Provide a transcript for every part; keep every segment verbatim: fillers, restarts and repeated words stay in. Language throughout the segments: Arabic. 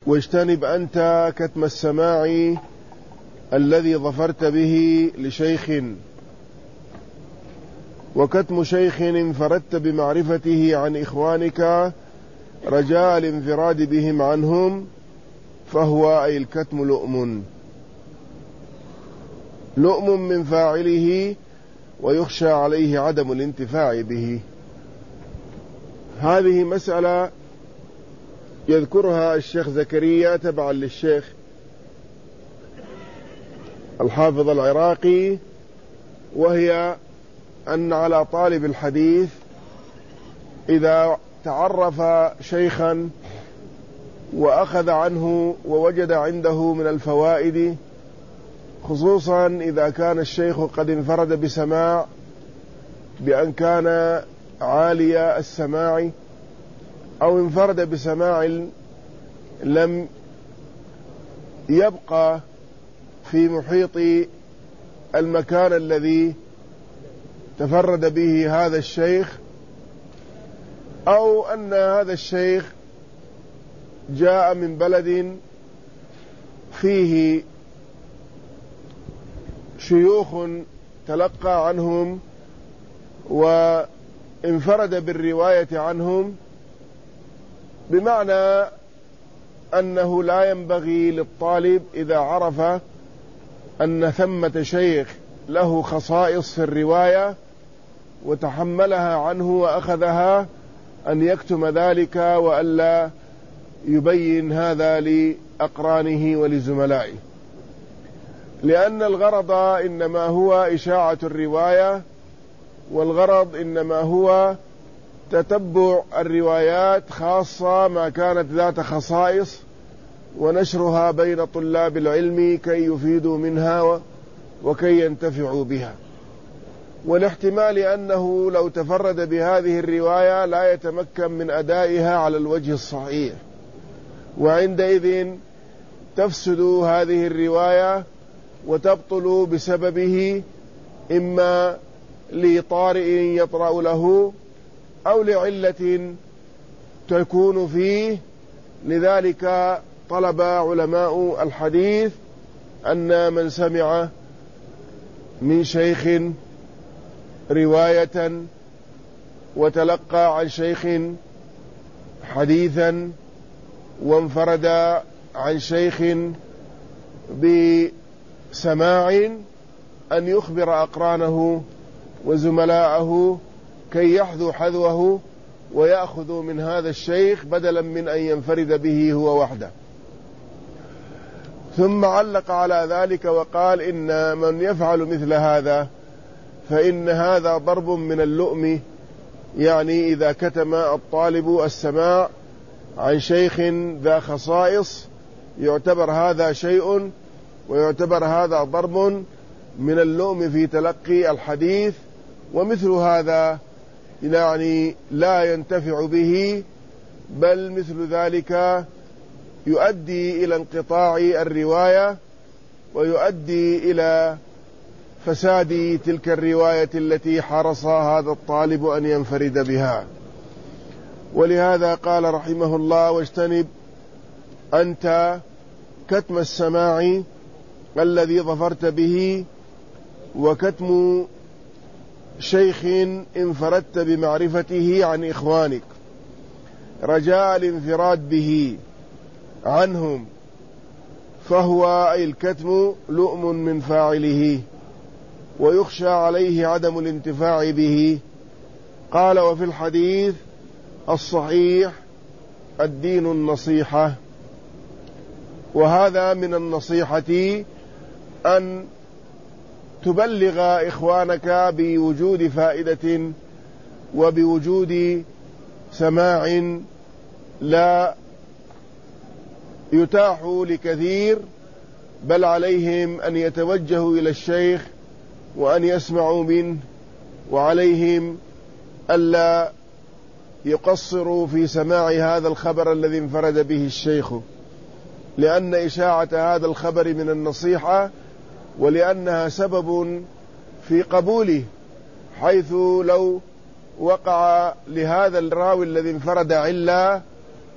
واجتنب أنت كتم السماع الذي ظفرت به لشيخ، وكتم شيخ انفردت بمعرفته عن إخوانك رجاء الانفراد بهم عنهم، فهو أي الكتم لؤم لؤم من فاعله، ويخشى عليه عدم الانتفاع به. هذه مسألة يذكرها الشيخ زكريا تبعا للشيخ الحافظ العراقي، وهي أن على طالب الحديث إذا تعرف شيخا وأخذ عنه ووجد عنده من الفوائد، خصوصا إذا كان الشيخ قد انفرد بسماع بأن كان عالي السماع، أو انفرد بسماع لم يبقى في محيط المكان الذي تفرد به هذا الشيخ، أو أن هذا الشيخ جاء من بلد فيه شيوخ تلقى عنهم وانفرد بالرواية عنهم، بمعنى أنه لا ينبغي للطالب إذا عرف أن ثمة شيخ له خصائص في الرواية وتحملها عنه وأخذها أن يكتم ذلك، وألا يبين هذا لأقرانه ولزملائه، لأن الغرض إنما هو إشاعة الرواية، والغرض إنما هو تتبع الروايات، خاصة ما كانت ذات خصائص، ونشرها بين طلاب العلم كي يفيدوا منها وكي ينتفعوا بها. والاحتمال أنه لو تفرد بهذه الرواية لا يتمكن من أدائها على الوجه الصحيح، وعندئذ تفسد هذه الرواية وتبطل بسببه، إما لطارئ يطرأ له أو لعلة تكون فيه. لذلك طلب علماء الحديث أن من سمع من شيخ رواية وتلقى عن شيخ حديثا وانفرد عن شيخ بسماع أن يخبر أقرانه وزملاءه كي يحذو حذوه ويأخذوا من هذا الشيخ بدلا من أن ينفرد به هو وحده. ثم علق على ذلك وقال إن من يفعل مثل هذا فإن هذا ضرب من اللؤم، يعني إذا كتم الطالب السماع عن شيخ ذا خصائص يعتبر هذا شيء، ويعتبر هذا ضرب من اللؤم في تلقي الحديث، ومثل هذا يعني لا ينتفع به، بل مثل ذلك يؤدي إلى انقطاع الرواية، ويؤدي إلى فساد تلك الرواية التي حرص هذا الطالب أن ينفرد بها. ولهذا قال رحمه الله: واجتنب أنت كتم السماع الذي ظفرت به، وكتم شيخ انفردت بمعرفته عن إخوانك رجاء الانفراد به عنهم، فهو أي الكتم لؤم من فاعله، ويخشى عليه عدم الانتفاع به. قال: وفي الحديث الصحيح الدين النصيحة. وهذا من النصيحة أن تبلغ إخوانك بوجود فائدة وبوجود سماع لا يتاح لكثير، بل عليهم أن يتوجهوا إلى الشيخ وأن يسمعوا منه، وعليهم ألا يقصروا في سماع هذا الخبر الذي انفرد به الشيخ، لأن إشاعة هذا الخبر من النصيحة، ولأنها سبب في قبوله، حيث لو وقع لهذا الراوي الذي انفرد علة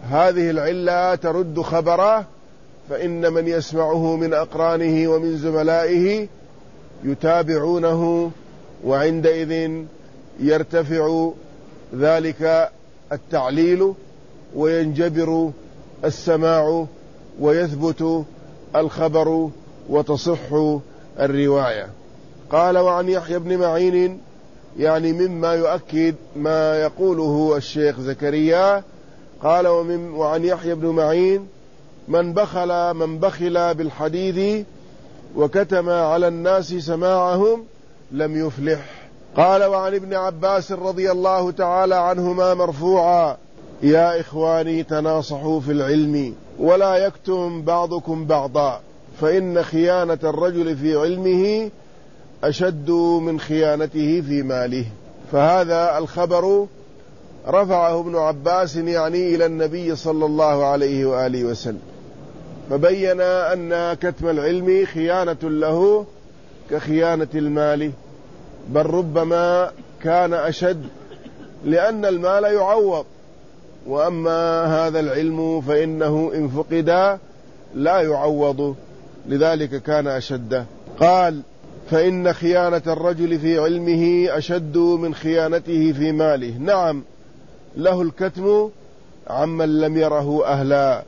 هذه العلة ترد خبره، فإن من يسمعه من أقرانه ومن زملائه يتابعونه، وعندئذ يرتفع ذلك التعليل وينجبر السماع ويثبت الخبر وتصح الرواية. قال: وعن يحيى بن معين، يعني مما يؤكد ما يقوله الشيخ زكريا، قال: وعن يحيى بن معين من بخل من بخل بالحديث وكتم على الناس سماعهم لم يفلح. قال: وعن ابن عباس رضي الله تعالى عنهما مرفوعا: يا إخواني تناصحوا في العلم ولا يكتم بعضكم بعضا، فإن خيانة الرجل في علمه أشد من خيانته في ماله. فهذا الخبر رفعه ابن عباس يعني إلى النبي صلى الله عليه وآله وسلم، فبين أن كتم العلم خيانة له كخيانة المال، بل ربما كان أشد، لأن المال يعوض، وأما هذا العلم فإنه إن فقد لا يعوض، لذلك كان أشد. قال: فإن خيانة الرجل في علمه أشد من خيانته في ماله. نعم، له الكتم عمن لم يره أهلا،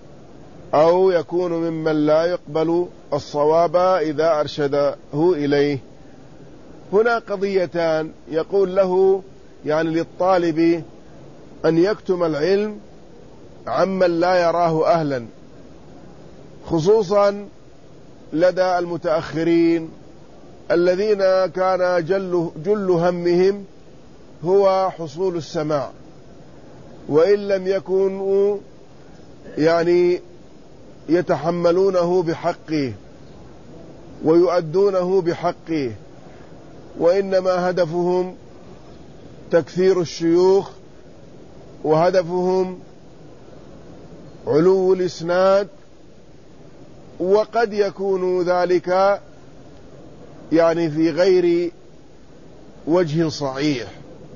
أو يكون ممن لا يقبل الصواب إذا أرشده إليه. هنا قضيتان، يقول له يعني للطالب أن يكتم العلم عمن لا يراه أهلا، خصوصا لدى المتأخرين الذين كان جل, جل همهم هو حصول السماع، وإن لم يكونوا يعني يتحملونه بحقه ويؤدونه بحقه، وإنما هدفهم تكثير الشيوخ، وهدفهم علو الإسناد، وقد يكون ذلك يعني في غير وجه صحيح،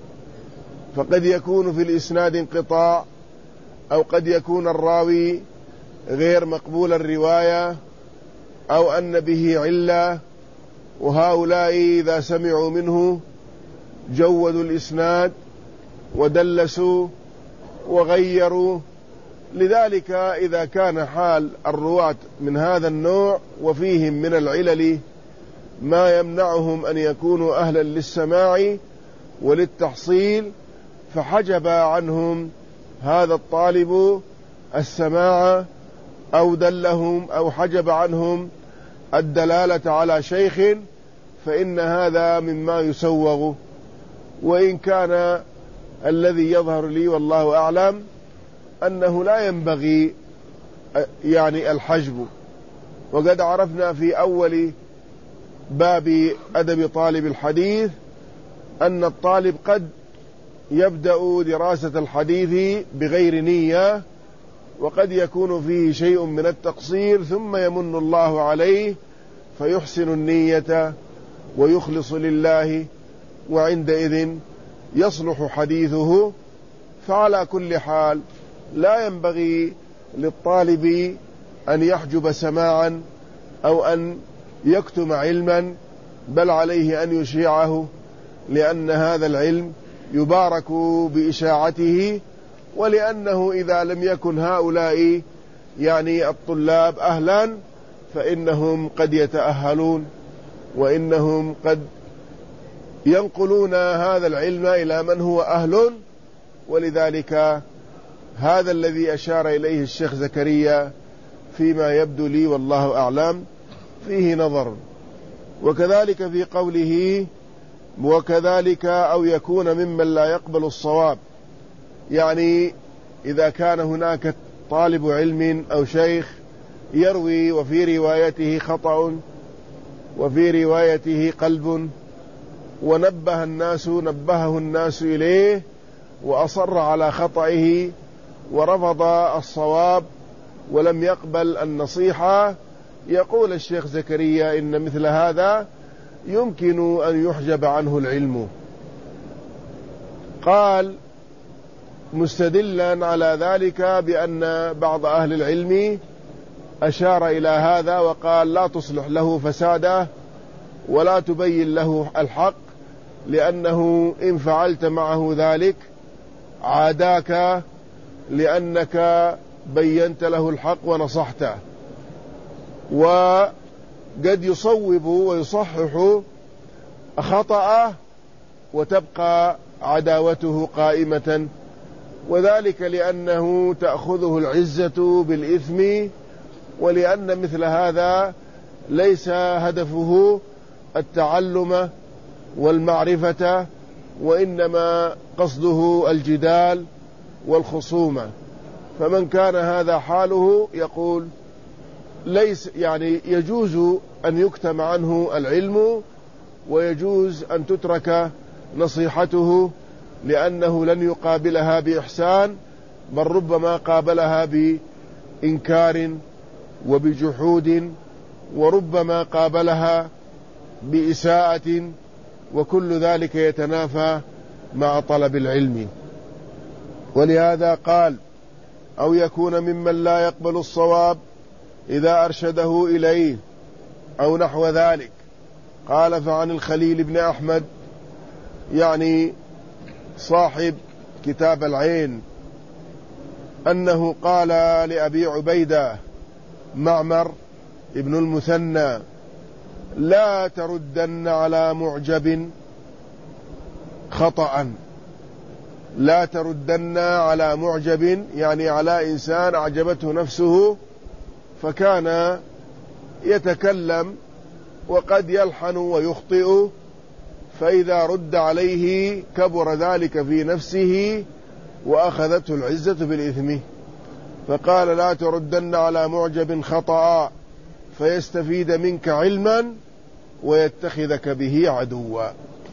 فقد يكون في الإسناد انقطاع، أو قد يكون الراوي غير مقبول الرواية، أو أن به علة، وهؤلاء إذا سمعوا منه جودوا الإسناد ودلسوا وغيروا. لذلك إذا كان حال الرواة من هذا النوع وفيهم من العلل ما يمنعهم أن يكونوا أهلا للسماع وللتحصيل، فحجب عنهم هذا الطالب السماع، أو دلهم أو حجب عنهم الدلالة على شيخ، فإن هذا مما يسوغ. وإن كان الذي يظهر لي والله أعلم أنه لا ينبغي يعني الحجب، وقد عرفنا في أول باب أدب طالب الحديث أن الطالب قد يبدأ دراسة الحديث بغير نية، وقد يكون فيه شيء من التقصير، ثم يمن الله عليه فيحسن النية ويخلص لله، وعندئذ يصلح حديثه. فعلى كل حال لا ينبغي للطالب أن يحجب سماعا أو أن يكتم علما، بل عليه أن يشيعه، لأن هذا العلم يبارك بإشاعته، ولأنه إذا لم يكن هؤلاء يعني الطلاب أهلا فإنهم قد يتأهلون، وإنهم قد ينقلون هذا العلم إلى من هو أهل. ولذلك هذا الذي أشار إليه الشيخ زكريا فيما يبدو لي والله أعلم فيه نظر. وكذلك في قوله وكذلك أو يكون ممن لا يقبل الصواب، يعني إذا كان هناك طالب علم أو شيخ يروي وفي روايته خطأ وفي روايته قلب، ونبه الناس نبهه الناس إليه وأصر على خطئه ورفض الصواب ولم يقبل النصيحة، يقول الشيخ زكريا إن مثل هذا يمكن أن يحجب عنه العلم. قال: مستدلا على ذلك بأن بعض أهل العلم أشار إلى هذا وقال لا تصلح له فساده ولا تبين له الحق، لأنه إن فعلت معه ذلك عاداك لأنك بينت له الحق ونصحته، وقد يصوب ويصحح خطأه وتبقى عداوته قائمة، وذلك لأنه تأخذه العزة بالإثم، ولأن مثل هذا ليس هدفه التعلم والمعرفة، وإنما قصده الجدال والخصومة. فمن كان هذا حاله يقول ليس يعني يجوز أن يكتم عنه العلم، ويجوز أن تترك نصيحته، لأنه لن يقابلها بإحسان، بل ربما قابلها بإنكار وبجحود، وربما قابلها بإساءة، وكل ذلك يتنافى مع طلب العلم. ولهذا قال أو يكون ممن لا يقبل الصواب إذا أرشده إليه أو نحو ذلك. قال فعن الخليل بن أحمد يعني صاحب كتاب العين أنه قال لأبي عبيدة معمر ابن المثنى لا تردن على معجب خطأ، لا تردن على معجب يعني على إنسان أعجبته نفسه فكان يتكلم وقد يلحن ويخطئ، فإذا رد عليه كبر ذلك في نفسه وأخذته العزة بالإثم، فقال لا تردن على معجب خطأ فيستفيد منك علما ويتخذك به عدوا.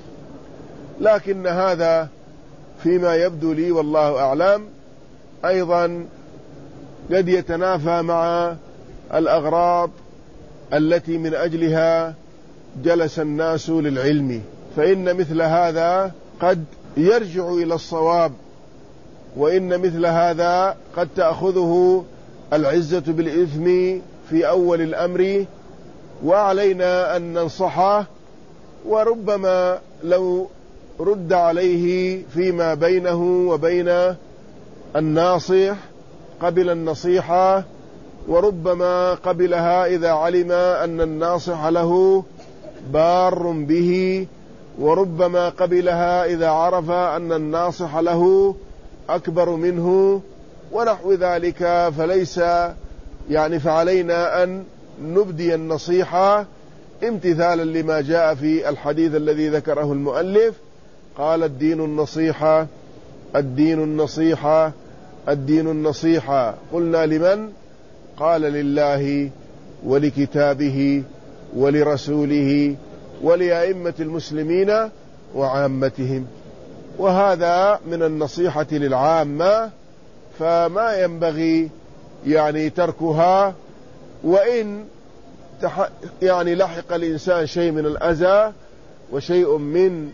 لكن هذا فيما يبدو لي والله أعلم أيضا قد يتنافى مع الأغراض التي من أجلها جلس الناس للعلم، فإن مثل هذا قد يرجع إلى الصواب، وإن مثل هذا قد تأخذه العزة بالإثم في أول الأمر، وعلينا أن ننصحه، وربما لو رد عليه فيما بينه وبين الناصح قبل النصيحة، وربما قبلها إذا علم أن الناصح له بار به، وربما قبلها إذا عرف أن الناصح له أكبر منه ونحو ذلك. فليس يعني فعلينا أن نبدي النصيحة امتثالا لما جاء في الحديث الذي ذكره المؤلف، قال الدين النصيحة الدين النصيحة الدين النصيحة. قلنا لمن؟ قال لله ولكتابه ولرسوله ولأئمة المسلمين وعامتهم، وهذا من النصيحة للعامة، فما ينبغي يعني تركها، وإن يعني لحق الإنسان شيء من الأذى وشيء من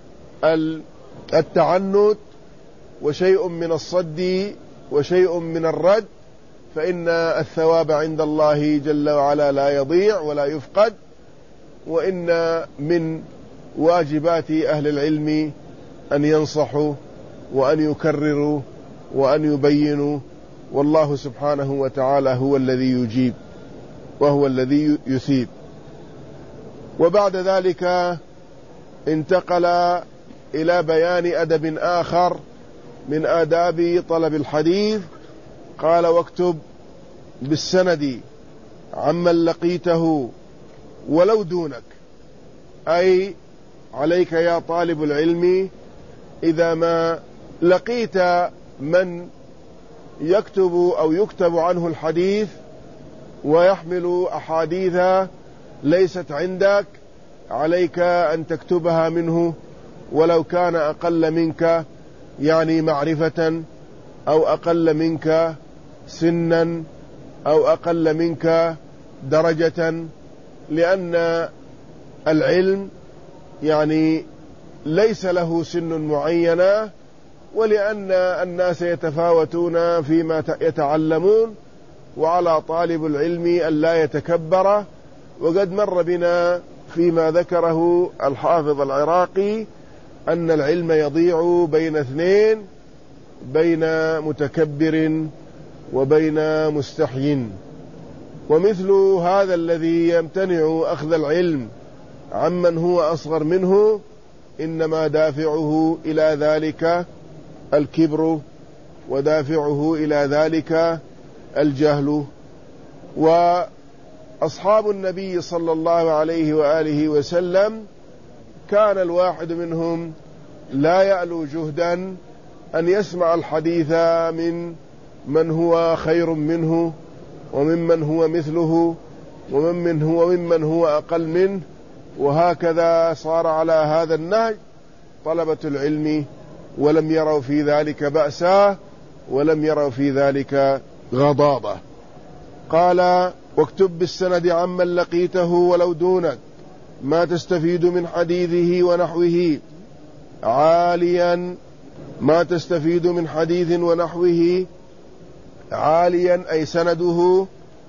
التعنت وشيء من الصد وشيء من الرد، فإن الثواب عند الله جل وعلا لا يضيع ولا يفقد، وإن من واجبات أهل العلم أن ينصحوا وأن يكرروا وأن يبينوا، والله سبحانه وتعالى هو الذي يجيب وهو الذي يثيب. وبعد ذلك انتقل إلى بيان أدب آخر من آداب طلب الحديث. قال واكتب بالسند عمن لقيته ولو دونك، أي عليك يا طالب العلم إذا ما لقيت من يكتب أو يكتب عنه الحديث ويحمل أحاديث ليست عندك، عليك أن تكتبها منه ولو كان أقل منك يعني معرفة، أو أقل منك سنا، أو أقل منك درجة، لأن العلم يعني ليس له سن معينة ولأن الناس يتفاوتون فيما يتعلمون، وعلى طالب العلم أن لا يتكبر. وقد مر بنا فيما ذكره الحافظ العراقي أن العلم يضيع بين اثنين، بين متكبر وبين مستحي. ومثل هذا الذي يمتنع أخذ العلم عمن هو أصغر منه إنما دافعه إلى ذلك الكبر، ودافعه إلى ذلك الجهل. وأصحاب النبي صلى الله عليه وآله وسلم كان الواحد منهم لا يألو جهدا أن يسمع الحديث من من هو خير منه، وممن هو مثله، وممن هو ممن هو أقل منه. وهكذا صار على هذا النهج طلبة العلم، ولم يروا في ذلك بأسا، ولم يروا في ذلك غضاضة. قال: واكتب بالسند عمن لقيته ولو دونك ما تستفيد من حديثه ونحوه عاليا. ما تستفيد من حديث ونحوه عاليا أي سنده،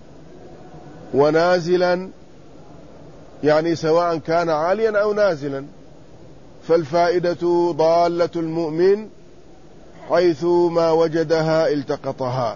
ونازلا يعني سواء كان عاليا أو نازلا. فالفائدة ضالة المؤمن حيث ما وجدها التقطها.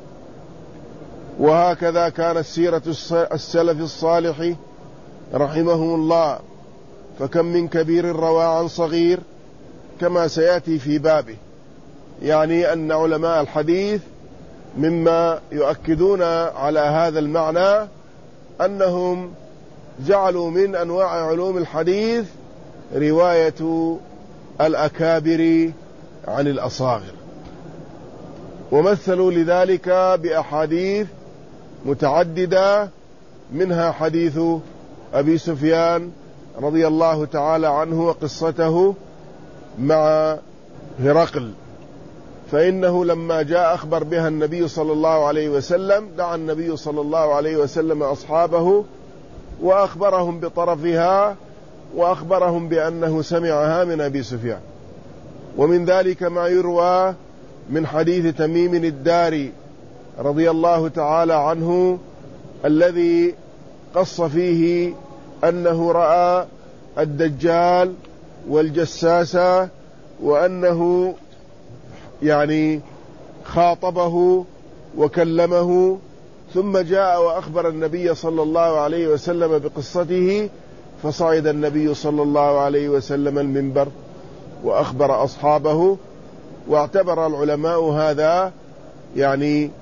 وهكذا كانت سيرة السلف الصالح رحمهم الله، فكم من كبير روى عن صغير كما سيأتي في بابه. يعني أن علماء الحديث مما يؤكدون على هذا المعنى أنهم جعلوا من أنواع علوم الحديث رواية الأكابر عن الأصاغر، ومثلوا لذلك بأحاديث متعددة، منها حديث أبي سفيان رضي الله تعالى عنه وقصته مع هرقل. فإنه لما جاء أخبر بها النبي صلى الله عليه وسلم دعا النبي صلى الله عليه وسلم أصحابه وأخبرهم بطرفها، وأخبرهم بأنه سمعها من أبي سفيان. ومن ذلك ما يروى من حديث تميم الداري رضي الله تعالى عنه الذي قص فيه أنه رأى الدجال والجساسة، وأنه يعني خاطبه وكلمه، ثم جاء وأخبر النبي صلى الله عليه وسلم بقصته، فصعد النبي صلى الله عليه وسلم المنبر وأخبر أصحابه. واعتبر العلماء هذا يعني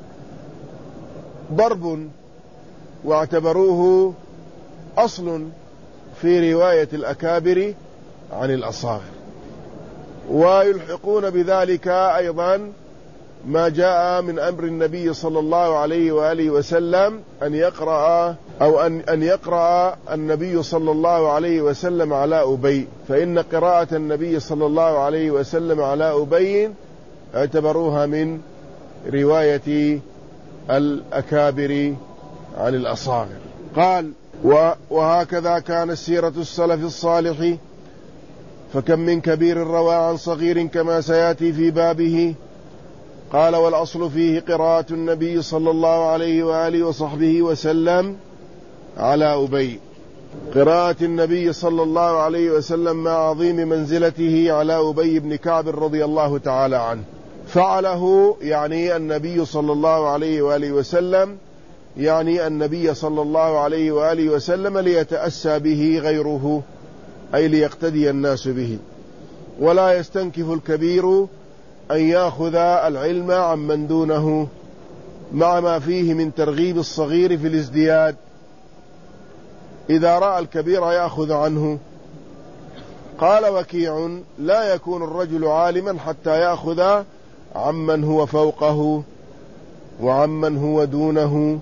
ضرب، واعتبروه أصل في رواية الأكابر عن الأصاغر. ويلحقون بذلك أيضا ما جاء من أمر النبي صلى الله عليه وآله وسلم أن يقرأ أو أن, أن يقرأ النبي صلى الله عليه وسلم على أبي، فإن قراءة النبي صلى الله عليه وسلم على أبي اعتبروها من رواية الأكابر عن الأصاغر. قال: وهكذا كانت سيرة السلف الصالح، فكم من كبير روى عن صغير كما سيأتي في بابه. قال: والأصل فيه قراءة النبي صلى الله عليه وآله وصحبه وسلم على أبي، قراءة النبي صلى الله عليه وسلم مع عظيم منزلته على أبي بن كعب رضي الله تعالى عنه. فعله يعني النبي صلى الله عليه وآله وسلم، يعني النبي صلى الله عليه وآله وسلم ليتأسى به غيره، أي ليقتدي الناس به. ولا يستنكف الكبير أن يأخذ العلم عمن دونه، مع ما فيه من ترغيب الصغير في الازدياد. إذا رأى الكبير يأخذ عنه. قال وكيع: لا يكون الرجل عالما حتى يأخذ عمن هو فوقه، وعمن هو دونه،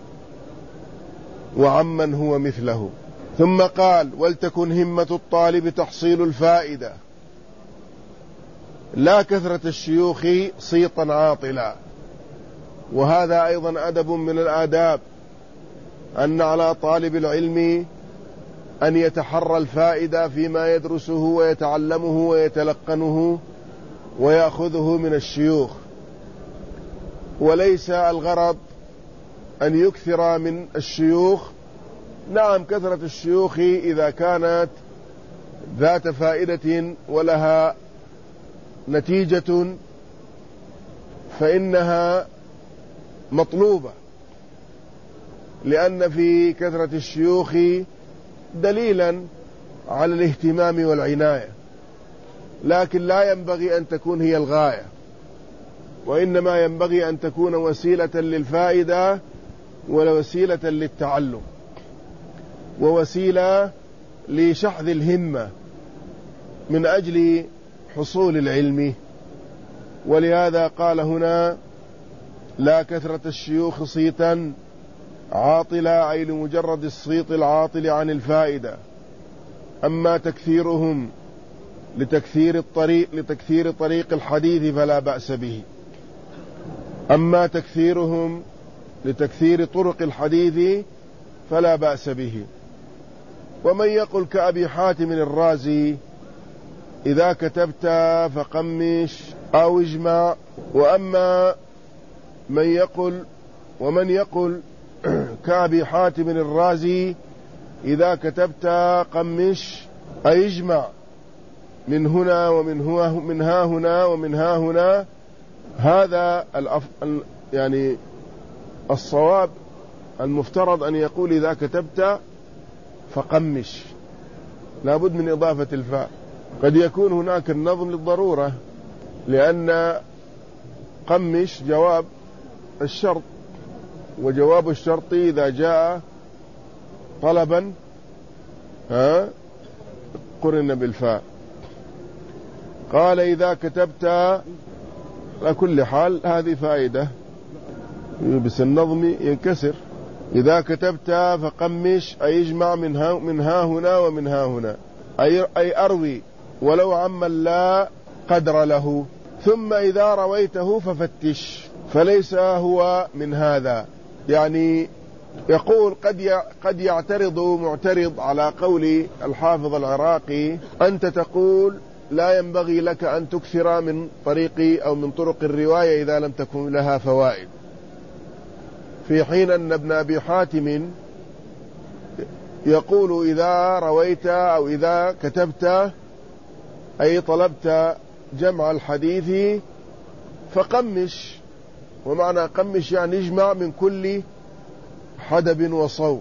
وعمن هو مثله. ثم قال: ولتكن همة الطالب تحصيل الفائدة، لا كثرة الشيوخ صيتا عاطلا. وهذا أيضا أدب من الآداب، أن على طالب العلم أن يتحرى الفائدة فيما يدرسه ويتعلمه ويتلقنه، ويأخذه من الشيوخ، وليس الغرض أن يكثر من الشيوخ. نعم، كثرة الشيوخ إذا كانت ذات فائدة ولها نتيجة فإنها مطلوبة، لأن في كثرة الشيوخ دليلا على الاهتمام والعناية، لكن لا ينبغي أن تكون هي الغاية، وإنما ينبغي أن تكون وسيلة للفائدة ووسيلة للتعلم ووسيلة لشحذ الهمة من أجل حصول العلم. ولهذا قال هنا: لا كثرة الشيوخ صيتا عاطلا، أي لمجرد الصيت العاطل عن الفائدة. أما تكثيرهم لتكثير الطريق لتكثير طريق الحديث فلا بأس به. أما تكثيرهم لتكثير طرق الحديث فلا بأس به. ومن يقل كأبي حاتم الرازي: إذا كتبت فقمش أو اجمع. وأما من يقل ومن يقل كأبي حاتم الرازي: إذا كتبت قمش أي اجمع من هنا ومن هنا من ها هنا ومن ها هنا، هذا الأف... يعني الصواب المفترض أن يقول: إذا كتبت فقمش، لابد من إضافة الفاء. قد يكون هناك النظم للضرورة، لأن قمش جواب الشرط، وجواب الشرط إذا جاء طلبا ها قرن بالفاء. قال: إذا كتبت، على كل حال هذه فائدة، بس النظم ينكسر. إذا كتبت فقمش أي اجمع من ها, من ها هنا ومن ها هنا، أي, أي أروي ولو عما لا قدر له. ثم إذا رويته ففتش، فليس هو من هذا. يعني يقول: قد قد يعترض معترض على قول الحافظ العراقي: أنت تقول لا ينبغي لك أن تكثر من طريق أو من طرق الرواية إذا لم تكن لها فوائد، في حين أن ابن أبي حاتم يقول: إذا رويت أو إذا كتبت أي طلبت جمع الحديث فقمش. ومعنى قمش يعني اجمع من كل حدب وصوب،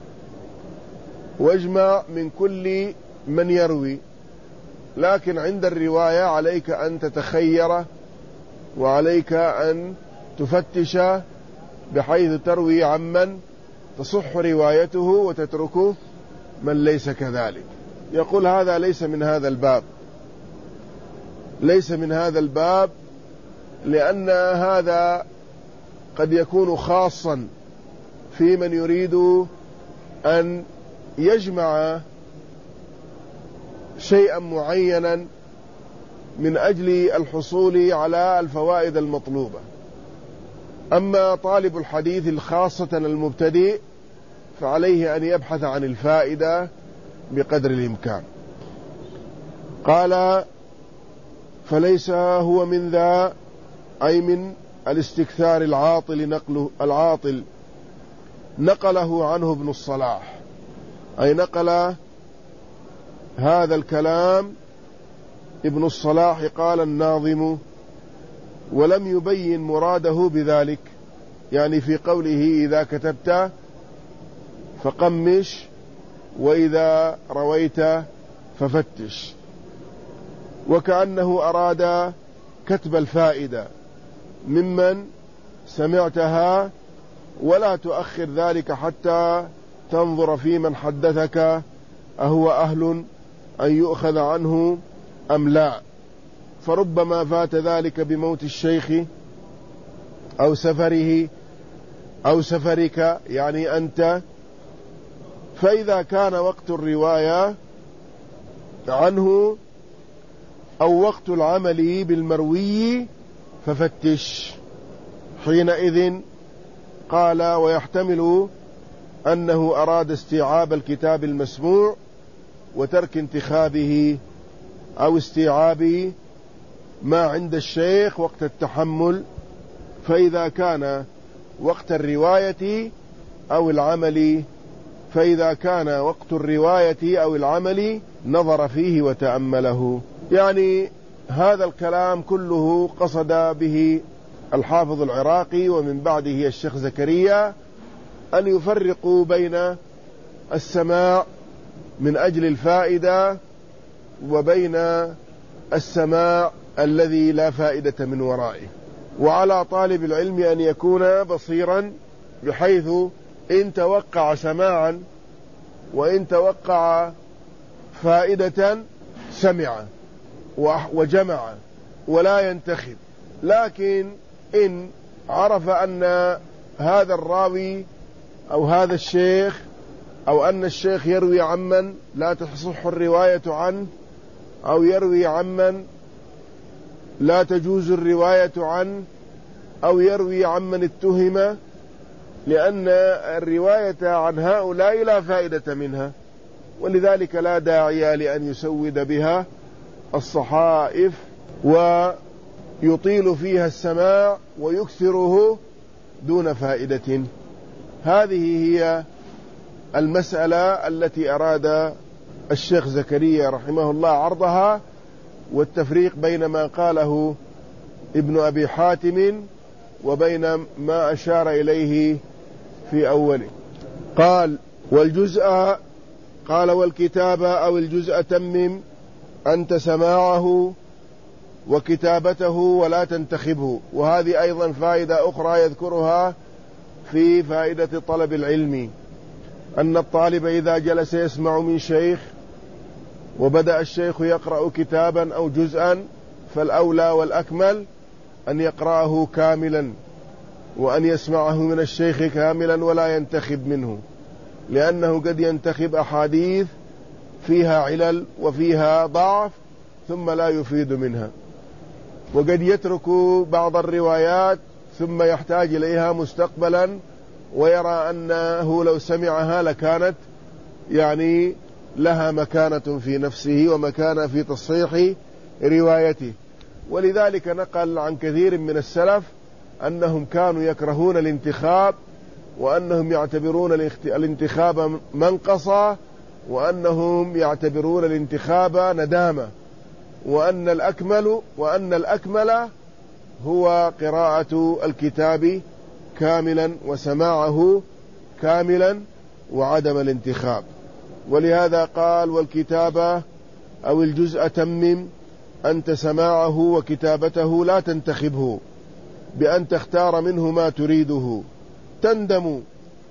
واجمع من كل من يروي. لكن عند الرواية عليك أن تتخير، وعليك أن تفتش بحيث تروي عمن تصح روايته وتترك من ليس كذلك. يقول: هذا ليس من هذا الباب، ليس من هذا الباب، لأن هذا قد يكون خاصا في من يريد أن يجمع شيئا معينا من أجل الحصول على الفوائد المطلوبة. أما طالب الحديث الخاصة المبتدئ فعليه أن يبحث عن الفائدة بقدر الإمكان. قال: فليس هو من ذا، أي من الاستكثار العاطل نقله العاطل نقله عنه ابن الصلاح، أي نقل هذا الكلام ابن الصلاح. قال الناظم: ولم يبين مراده بذلك، يعني في قوله: إذا كتبت فقمش وإذا رويت ففتش، وكأنه أراد كتب الفائدة ممن سمعتها، ولا تؤخر ذلك حتى تنظر في من حدثك أهو أهل أن يؤخذ عنه أم لا، فربما فات ذلك بموت الشيخ أو سفره أو سفرك، يعني أنت. فإذا كان وقت الرواية عنه أو وقت العمل بالمروي ففتش. حينئذ قال: ويحتمل أنه أراد استيعاب الكتاب المسموع وترك انتخابه، أو استيعاب ما عند الشيخ وقت التحمل، فإذا كان وقت الرواية أو العمل فإذا كان وقت الرواية أو العمل نظر فيه وتأمله. يعني هذا الكلام كله قصد به الحافظ العراقي ومن بعده الشيخ زكريا أن يفرقوا بين السماع من أجل الفائدة وبين السماع الذي لا فائدة من ورائه. وعلى طالب العلم أن يكون بصيرا، بحيث إن توقع سماعا وإن توقع فائدة سمع وجمع ولا ينتخب. لكن إن عرف أن هذا الراوي أو هذا الشيخ أو أن الشيخ يروي عمن لا تصح الرواية عنه، أو يروي عمن لا تجوز الرواية عنه، أو يروي عمن اتهم، لأن الرواية عن هؤلاء لا فائدة منها، ولذلك لا داعي لأن يسود بها الصحائف ويطيل فيها السماع ويكثره دون فائدة. هذه هي المسألة التي أراد الشيخ زكريا رحمه الله عرضها، والتفريق بين ما قاله ابن أبي حاتم وبين ما أشار إليه في أوله. قال والجزء قال والكتاب أو الجزء تمم أنت سماعه وكتابته ولا تنتخبه. وهذه أيضا فائدة أخرى يذكرها في فائدة طلب العلم، أن الطالب إذا جلس يسمع من شيخ وبدأ الشيخ يقرأ كتابا أو جزءا، فالأولى والأكمل أن يقرأه كاملا وأن يسمعه من الشيخ كاملا ولا ينتخب منه، لأنه قد ينتخب أحاديث فيها علل وفيها ضعف ثم لا يفيد منها، وقد يترك بعض الروايات ثم يحتاج إليها مستقبلا ويرى أنه لو سمعها لكانت يعني لها مكانة في نفسه ومكانة في تصحيح روايته. ولذلك نقل عن كثير من السلف أنهم كانوا يكرهون الانتخاب، وأنهم يعتبرون الانتخاب منقصة، وأنهم يعتبرون الانتخاب ندامة، وأن الأكمل وأن الأكمل هو قراءة الكتاب كاملا وسماعه كاملا وعدم الانتخاب. ولهذا قال والكتابة أو الجزء تمم أنت سماعه وكتابته لا تنتخبه، بأن تختار منه ما تريده، تندم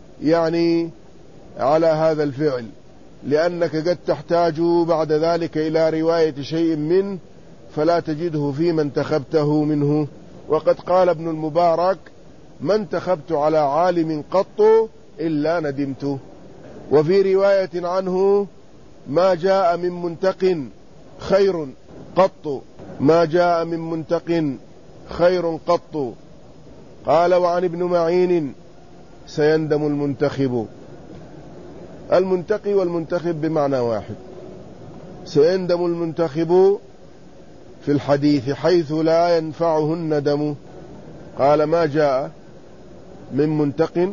يعني على هذا الفعل، لأنك قد تحتاج بعد ذلك إلى رواية شيء منه فلا تجده فيما انتخبته منه. وقد قال ابن المبارك ما انتخبت على عالم قط إلا ندمت. وفي رواية عنه ما جاء من منتق خير قط، ما جاء من منتق خير قط. قال وعن ابن معين سيندم المنتخب. المنتقي والمنتخب بمعنى واحد. سيندم المنتخب في الحديث حيث لا ينفعه الندم. قال ما جاء من منتق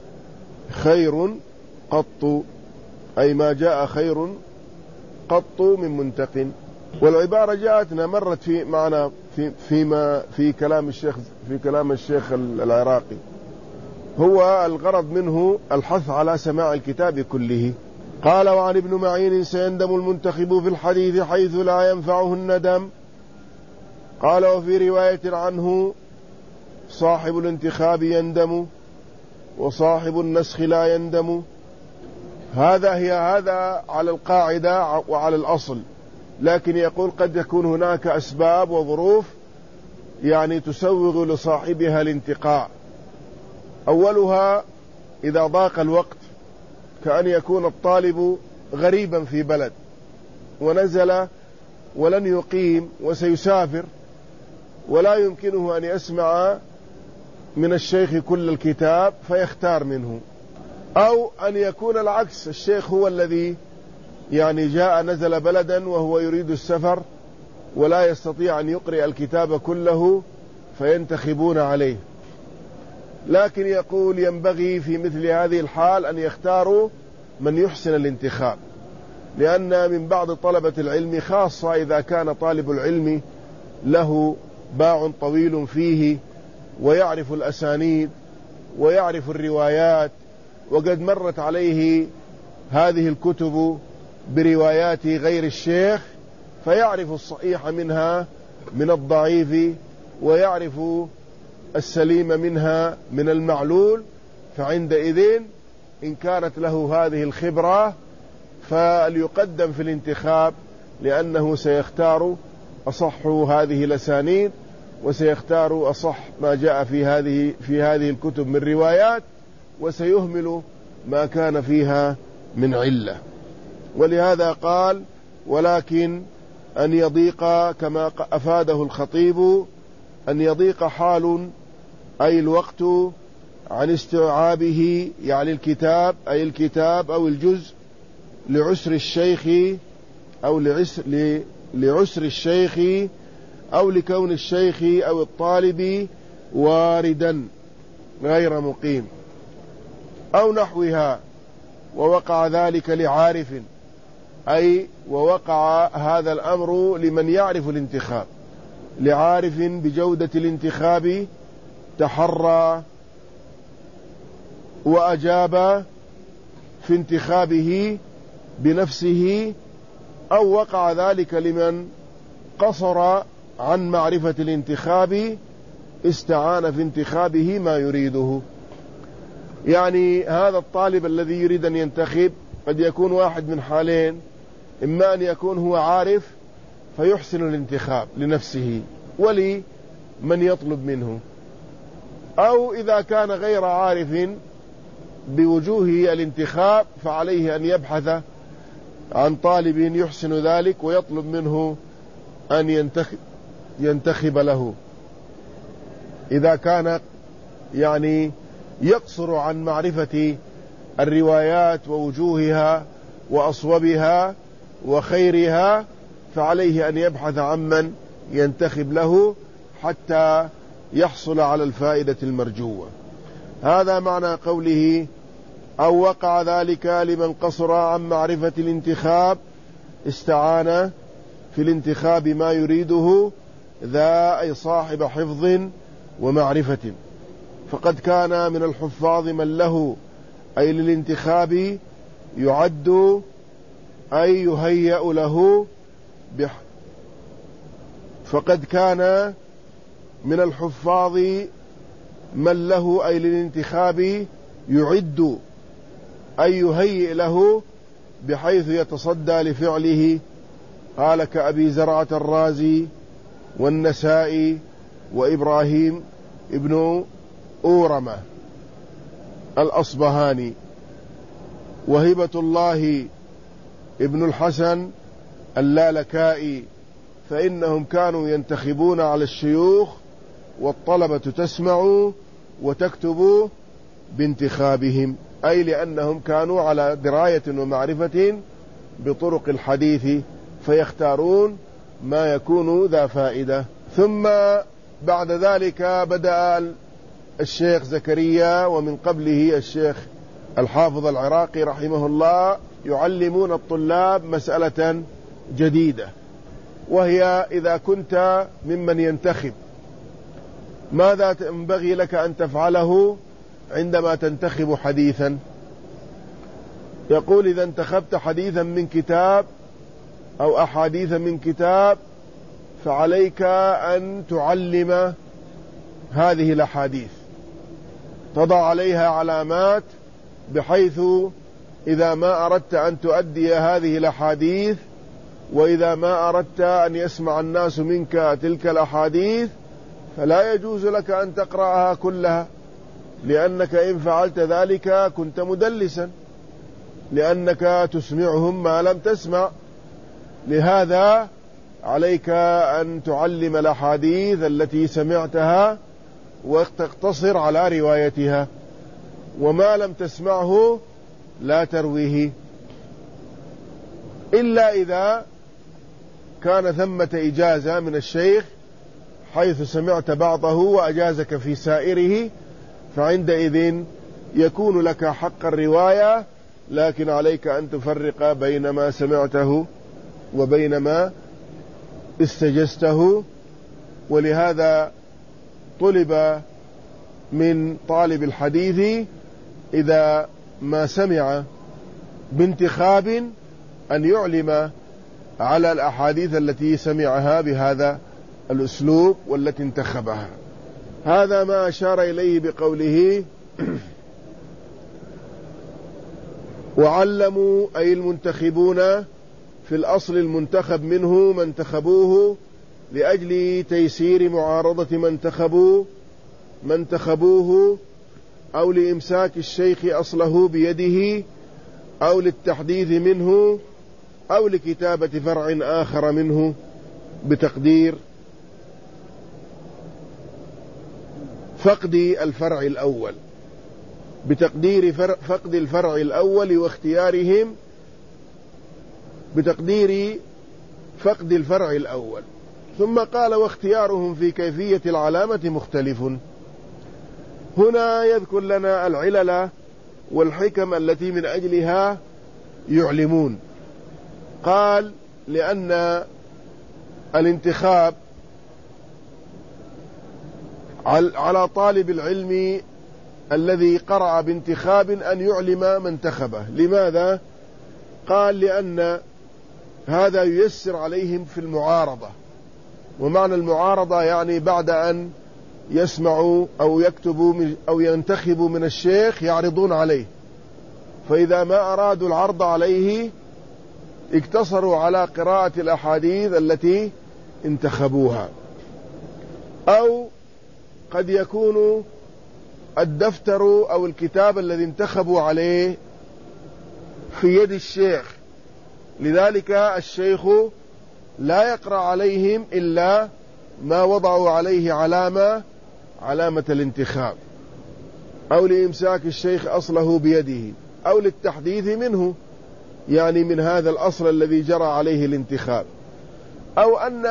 خير قط، أي ما جاء خير قط من منتق. والعبارة جاءتنا مرت في معنا في فيما في كلام الشيخ في كلام الشيخ العراقي. هو الغرض منه الحث على سماع الكتاب كله. قال وعن ابن معين سيندم المنتخب في الحديث حيث لا ينفعه الندم. قال وفي رواية عنه صاحب الانتخاب يندم وصاحب النسخ لا يندم. هذا هي هذا على القاعدة وعلى الأصل، لكن يقول قد يكون هناك أسباب وظروف يعني تسوغ لصاحبها الانتقاء. أولها إذا ضاق الوقت، كأن يكون الطالب غريبا في بلد ونزل ولن يقيم وسيسافر ولا يمكنه أن يسمع من الشيخ كل الكتاب فيختار منه، أو أن يكون العكس، الشيخ هو الذي يعني جاء نزل بلدا وهو يريد السفر ولا يستطيع أن يقرأ الكتاب كله فينتخبون عليه. لكن يقول ينبغي في مثل هذه الحال أن يختاروا من يحسن الانتخاب، لأن من بعض طلبة العلم خاصة إذا كان طالب العلم له باع طويل فيه ويعرف الأسانيد ويعرف الروايات، وقد مرت عليه هذه الكتب بروايات غير الشيخ، فيعرف الصحيح منها من الضعيف ويعرف السليم منها من المعلول، فعندئذ إن كانت له هذه الخبرة فليقدم في الانتخاب، لأنه سيختار أصح هذه الأسانيد وسيختار أصح ما جاء في هذه في هذه الكتب من روايات، وسيهمل ما كان فيها من علة. ولهذا قال ولكن أن يضيق كما أفاده الخطيب أن يضيق حال أي الوقت عن استيعابه، يعني الكتاب أي الكتاب أو الجزء لعسر الشيخ أو لعسر, لعسر الشيخ أو لكون الشيخ أو الطالب واردا غير مقيم أو نحوها، ووقع ذلك لعارف، أي ووقع هذا الأمر لمن يعرف الانتخاب، لعارف بجودة الانتخاب تحرى وأجاب في انتخابه بنفسه، أو وقع ذلك لمن قصر عن معرفة الانتخاب استعان في انتخابه ما يريده. يعني هذا الطالب الذي يريد أن ينتخب قد يكون واحد من حالين: إما أن يكون هو عارف فيحسن الانتخاب لنفسه ولمن يطلب منه، أو إذا كان غير عارف بوجوه الانتخاب فعليه أن يبحث عن طالب يحسن ذلك ويطلب منه أن ينتخب, ينتخب له. إذا كان يعني يقصر عن معرفة الروايات ووجوهها وأصوبها وخيرها فعليه أن يبحث عمن ينتخب له حتى يحصل على الفائدة المرجوة. هذا معنى قوله أو وقع ذلك لمن قصر عن معرفة الانتخاب استعان في الانتخاب ما يريده، ذا أي صاحب حفظ ومعرفة، فقد كان من الحفاظ من له أي للانتخاب يعد أي يهيأ له بح فقد كان من الحفاظ من له أي للانتخاب يعد أي يهيئ له بحيث يتصدى لفعله. قال كأبي زرعة الرازي والنسائي وإبراهيم ابن أورمة الأصبهاني وهبة الله ابن الحسن اللالكائي، فإنهم كانوا ينتخبون على الشيوخ والطلبة تسمع وتكتب بانتخابهم، أي لأنهم كانوا على دراية ومعرفة بطرق الحديث فيختارون ما يكون ذا فائدة. ثم بعد ذلك بدأ الشيخ زكريا ومن قبله الشيخ الحافظ العراقي رحمه الله يعلمون الطلاب مسألة جديدة، وهي إذا كنت ممن ينتخب ماذا ينبغي لك أن تفعله عندما تنتخب حديثا. يقول إذا انتخبت حديثا من كتاب أو أحاديث من كتاب فعليك أن تعلم هذه الأحاديث، تضع عليها علامات بحيث إذا ما أردت أن تؤدي هذه الأحاديث وإذا ما أردت أن يسمع الناس منك تلك الأحاديث فلا يجوز لك أن تقرأها كلها، لأنك إن فعلت ذلك كنت مدلسا، لأنك تسمعهم ما لم تسمع. لهذا عليك أن تعلم الأحاديث التي سمعتها وتقتصر على روايتها، وما لم تسمعه لا ترويه، إلا إذا وكان ثمة إجازة من الشيخ حيث سمعت بعضه وأجازك في سائره، فعندئذ يكون لك حق الرواية، لكن عليك أن تفرق بين ما سمعته وبين ما استجزته. ولهذا طلب من طالب الحديث إذا ما سمع بانتخاب أن يعلم على الأحاديث التي سمعها بهذا الأسلوب والتي انتخبها. هذا ما أشار إليه بقوله وعلموا أي المنتخبون في الأصل المنتخب منه ما انتخبوه لأجل تيسير معارضة من انتخبوا من انتخبوه أو لإمساك الشيخ أصله بيده أو للتحديث منه أو لكتابة فرع آخر منه بتقدير فقد الفرع الأول بتقدير فقد الفرع الأول واختيارهم بتقدير فقد الفرع الأول. ثم قال واختيارهم في كيفية العلامة مختلف. هنا يذكر لنا العلل والحكم التي من أجلها يعلمون. قال لأن الانتخاب على طالب العلم الذي قرأ بانتخاب أن يعلم من انتخبه. لماذا؟ قال لأن هذا ييسر عليهم في المعارضة. ومعنى المعارضة يعني بعد أن يسمعوا أو يكتبوا أو ينتخبوا من الشيخ يعرضون عليه، فإذا ما أرادوا العرض عليه اقتصروا على قراءة الأحاديث التي انتخبوها. أو قد يكون الدفتر أو الكتاب الذي انتخبوا عليه في يد الشيخ، لذلك الشيخ لا يقرأ عليهم إلا ما وضعوا عليه علامة علامة الانتخاب، أو لإمساك الشيخ أصله بيده، أو للتحديث منه يعني من هذا الأصل الذي جرى عليه الانتخاب، أو أن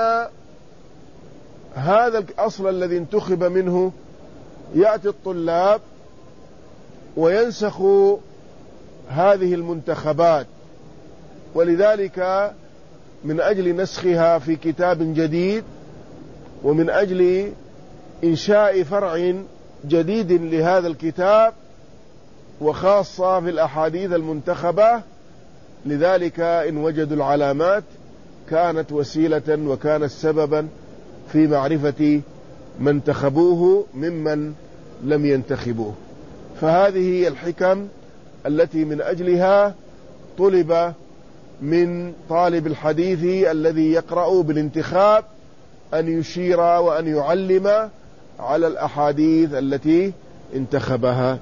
هذا الأصل الذي انتخب منه يأتي الطلاب وينسخ هذه المنتخبات، ولذلك من أجل نسخها في كتاب جديد ومن أجل إنشاء فرع جديد لهذا الكتاب وخاصة في الأحاديث المنتخبة، لذلك إن وجدوا العلامات كانت وسيلة وكانت سببا في معرفة من انتخبوه ممن لم ينتخبوه. فهذه هي الحكم التي من أجلها طلب من طالب الحديث الذي يقرأ بالانتخاب أن يشير وأن يعلم على الأحاديث التي انتخبها.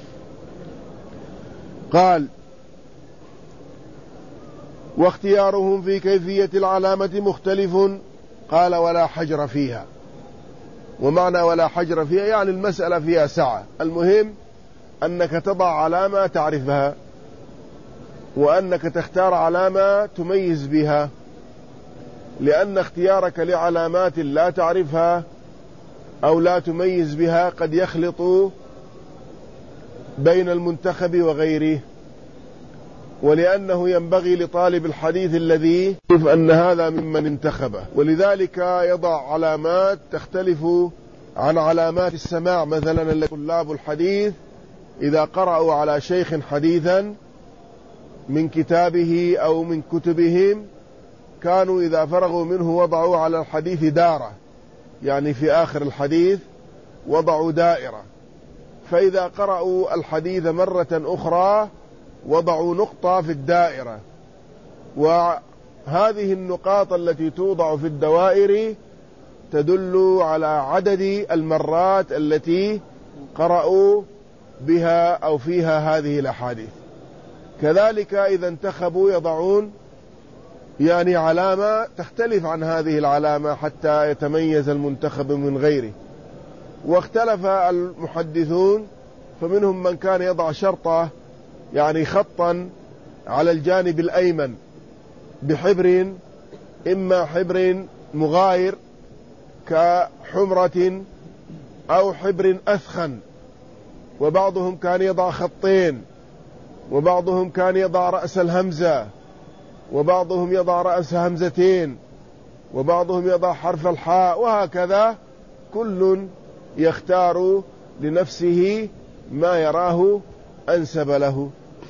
قال واختيارهم في كيفية العلامة مختلف. قال ولا حجر فيها. ومعنى ولا حجر فيها يعني المسألة فيها سعة، المهم أنك تضع علامة تعرفها، وأنك تختار علامة تميز بها، لأن اختيارك لعلامات لا تعرفها أو لا تميز بها قد يخلط بين المنتخب وغيره، ولأنه ينبغي لطالب الحديث الذي يعرف أن هذا ممن انتخبه، ولذلك يضع علامات تختلف عن علامات السماع. مثلا طلاب الحديث إذا قرأوا على شيخ حديثا من كتابه أو من كتبهم كانوا إذا فرغوا منه وضعوا على الحديث دارة، يعني في آخر الحديث وضعوا دائرة، فإذا قرأوا الحديث مرة أخرى وضعوا نقطة في الدائرة. وهذه النقاط التي توضع في الدوائر تدل على عدد المرات التي قرأوا بها أو فيها هذه الأحاديث. كذلك إذا انتخبوا يضعون يعني علامة تختلف عن هذه العلامة حتى يتميز المنتخب من غيره. واختلف المحدثون، فمنهم من كان يضع شرطة يعني خطا على الجانب الأيمن بحبر إما حبر مغاير كحمرة أو حبر أثخن، وبعضهم كان يضع خطين، وبعضهم كان يضع رأس الهمزة، وبعضهم يضع رأس همزتين، وبعضهم يضع حرف الحاء، وهكذا كل يختار لنفسه ما يراه أنسب له.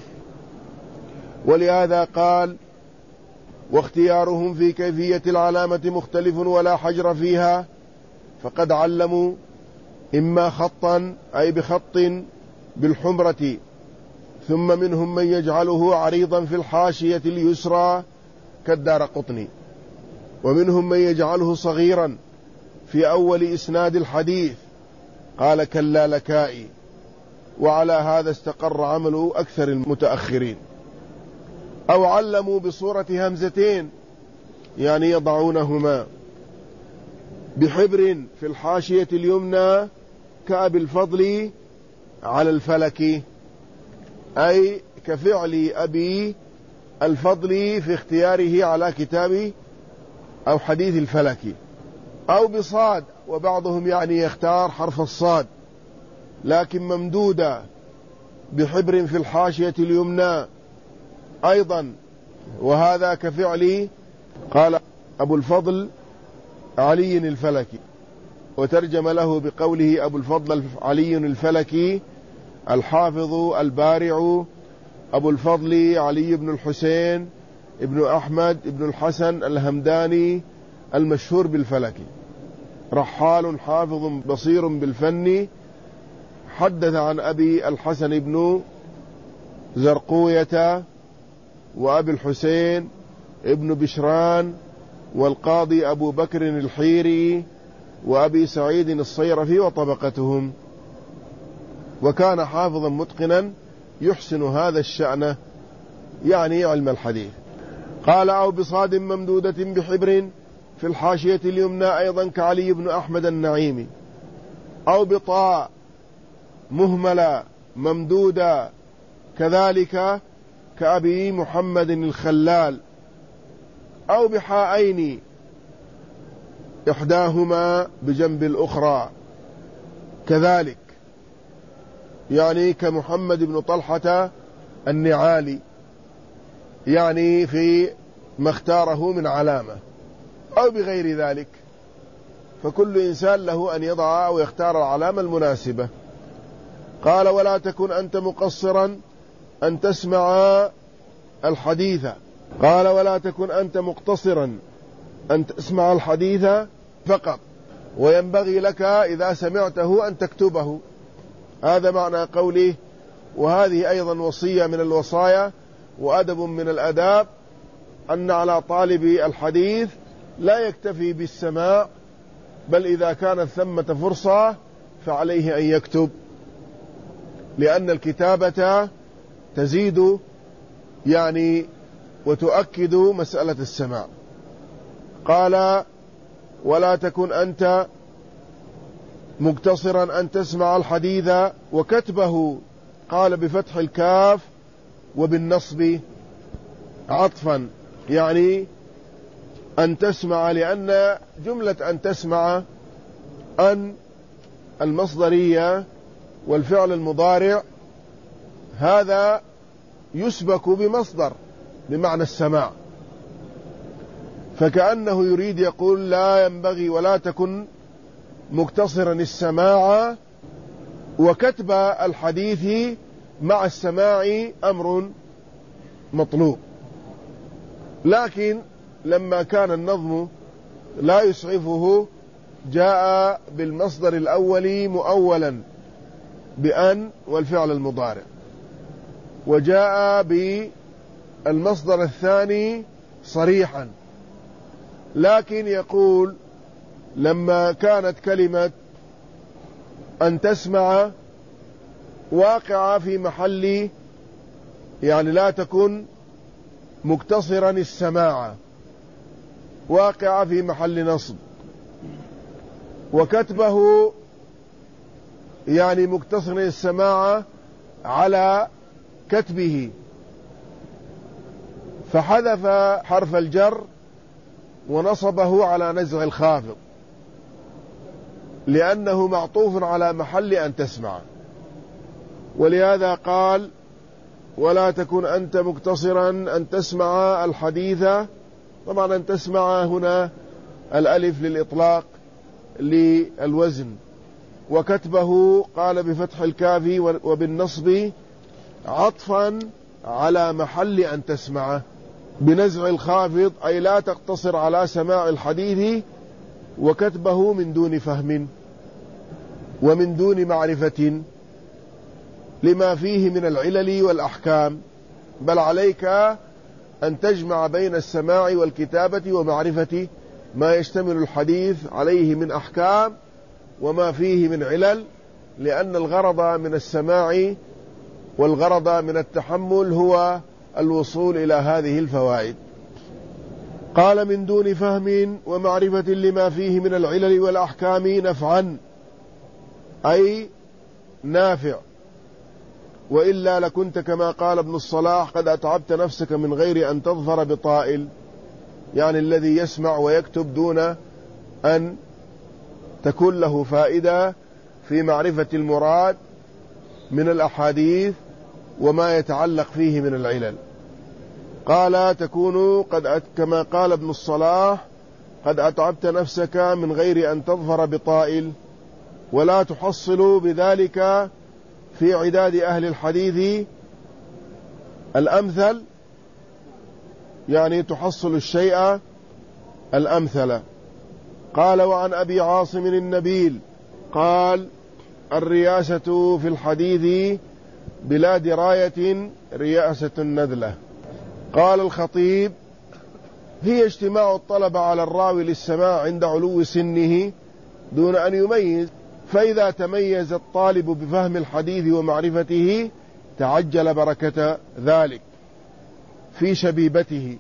ولهذا قال: واختيارهم في كيفية العلامة مختلف ولا حجر فيها، فقد علموا إما خطا أي بخط بالحمرة، ثم منهم من يجعله عريضا في الحاشية اليسرى كالدارقطني، ومنهم من يجعله صغيرا في أول إسناد الحديث، قال كاللالكائي. وعلى هذا استقر عمل أكثر المتأخرين. أو علموا بصورة همزتين، يعني يضعونهما بحبر في الحاشية اليمنى كأبي الفضل على الفلك، أي كفعل أبي الفضل في اختياره على كتاب أو حديث الفلك. أو بصاد، وبعضهم يعني يختار حرف الصاد لكن ممدودة بحبر في الحاشية اليمنى أيضا، وهذا كفعل قال أبو الفضل علي الفلكي، وترجم له بقوله أبو الفضل علي الفلكي الحافظ البارع أبو الفضل علي بن الحسين ابن أحمد ابن الحسن الهمداني المشهور بالفلكي، رحال حافظ بصير بالفن، حدث عن أبي الحسن بن زرقوية وأبي الحسين ابن بشران والقاضي أبو بكر الحيري وأبي سعيد الصيرفي وطبقتهم، وكان حافظا متقنا يحسن هذا الشأن، يعني علم الحديث. قال: أو بصاد ممدودة بحبر في الحاشية اليمنى أيضا كعلي بن أحمد النعيمي. أو بطاء مهملة ممدودة كذلك كأبي محمد الخلال. أو بحاءين إحداهما بجنب الأخرى كذلك، يعني كمحمد بن طلحة النعالي، يعني في ما اختاره من علامة. أو بغير ذلك، فكل إنسان له أن يضع أو يختار العلامة المناسبة. قال: ولا تكن أنت مقصرا أن تسمع الحديث. قال: ولا تكن أنت مقتصرا أن تسمع الحديث فقط، وينبغي لك إذا سمعته أن تكتبه. هذا معنى قوله. وهذه أيضا وصية من الوصايا وأدب من الأداب، أن على طالب الحديث لا يكتفي بالسماع، بل إذا كانت ثمة فرصة فعليه أن يكتب، لأن الكتابة تزيد يعني وتؤكد مسألة السماع. قال: ولا تكن أنت مقتصرا أن تسمع الحديث. وكتبه قال بفتح الكاف وبالنصب عطفا، يعني أن تسمع، لأن جملة أن تسمع أن المصدرية والفعل المضارع هذا يسبك بمصدر بمعنى السماع، فكأنه يريد يقول لا ينبغي ولا تكن مقتصرا السماع، وكتب الحديث مع السماع أمر مطلوب. لكن لما كان النظم لا يسعفه جاء بالمصدر الأول مؤولا بأن والفعل المضارع، وجاء بالمصدر الثاني صريحا. لكن يقول لما كانت كلمة أن تسمع واقعة في محل، يعني لا تكن مقتصرا السماع، واقعة في محل نصب، وكتبه يعني مقتصرا السماع على كتبه، فحذف حرف الجر ونصبه على نزع الخافض لأنه معطوف على محل أن تسمع، ولهذا قال ولا تكن أنت مقتصرا أن تسمع الحديث. طبعا أن تسمع هنا الألف للإطلاق للوزن، وكتبه قال بفتح الكاف وبالنصب عطفا على محل أن تسمع بنزع الخافض، أي لا تقتصر على سماع الحديث، وكتبه من دون فهم ومن دون معرفة لما فيه من العلل والأحكام، بل عليك أن تجمع بين السماع والكتابة ومعرفة ما يشتمل الحديث عليه من أحكام وما فيه من علل، لأن الغرض من السماع والغرض من التحمل هو الوصول إلى هذه الفوائد. قال من دون فهم ومعرفة لما فيه من العلل والأحكام نفعا، أي نافع، وإلا لكنت كما قال ابن الصلاح قد أتعبت نفسك من غير أن تظفر بطائل، يعني الذي يسمع ويكتب دون أن تكون له فائدة في معرفة المراد من الأحاديث وما يتعلق فيه من العلل. قال تكون قد كما قال ابن الصلاح قد أتعبت نفسك من غير أن تظفر بطائل، ولا تحصل بذلك في عداد أهل الحديث الأمثل، يعني تحصل الشيء الأمثل. قال وعن أبي عاصم النبيل قال الرياسة في الحديث بلا دراية رياسة النذلة. قال الخطيب هي اجتماع الطلب على الراوي للسماع عند علو سنه دون أن يميز، فإذا تميز الطالب بفهم الحديث ومعرفته تعجل بركة ذلك في شبيبته.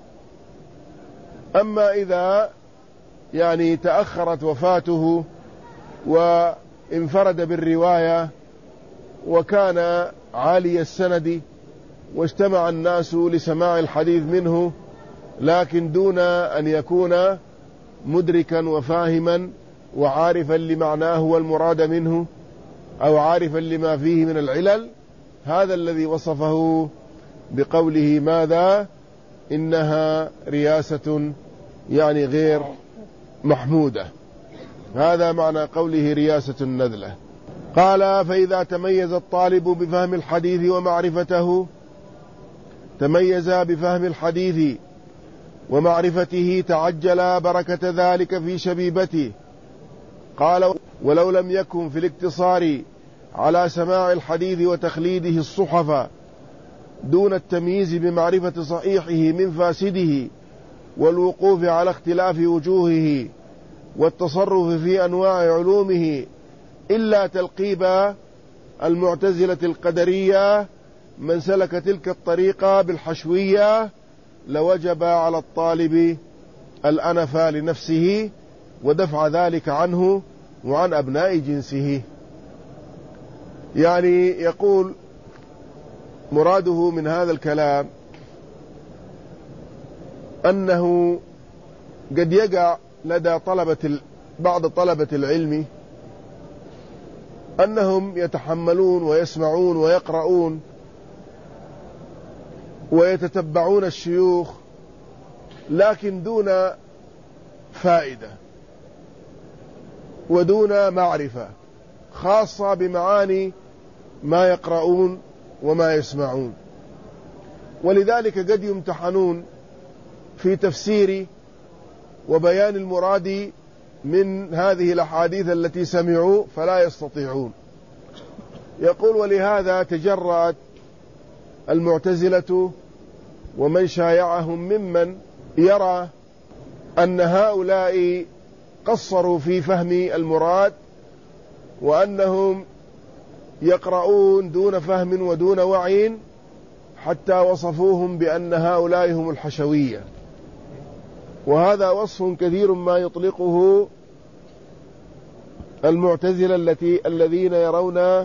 أما إذا يعني تأخرت وفاته وانفرد بالرواية وكان عالي السند واجتمع الناس لسماع الحديث منه، لكن دون أن يكون مدركا وفاهما وعارفا لمعناه والمراد منه أو عارفا لما فيه من العلل، هذا الذي وصفه بقوله ماذا إنها رياسة يعني غير محمودة. هذا معنى قوله رياسة النذلة. قال فإذا تميز الطالب بفهم الحديث ومعرفته تميز بفهم الحديث ومعرفته تعجل بركة ذلك في شبيبته. قال ولو لم يكن في الاقتصار على سماع الحديث وتخليده الصحف دون التمييز بمعرفة صحيحه من فاسده والوقوف على اختلاف وجوهه والتصرف في أنواع علومه إلا تلقيب المعتزلة القدرية من سلك تلك الطريقة بالحشوية لوجب على الطالب الأنف لنفسه ودفع ذلك عنه وعن أبناء جنسه. يعني يقول مراده من هذا الكلام أنه قد يقع لدى طلبة بعض طلبة العلم أنهم يتحملون ويسمعون ويقرؤون ويتتبعون الشيوخ لكن دون فائدة ودون معرفة خاصة بمعاني ما يقرؤون وما يسمعون، ولذلك قد يمتحنون في تفسير وبيان المراد من هذه الأحاديث التي سمعوا فلا يستطيعون. يقول ولهذا تجرأت المعتزلة ومن شايعهم ممن يرى أن هؤلاء قصروا في فهم المراد وأنهم يقرؤون دون فهم ودون وعي، حتى وصفوهم بأن هؤلاء هم الحشوية، وهذا وصف كثير ما يطلقه المعتزلة التي الذين يرون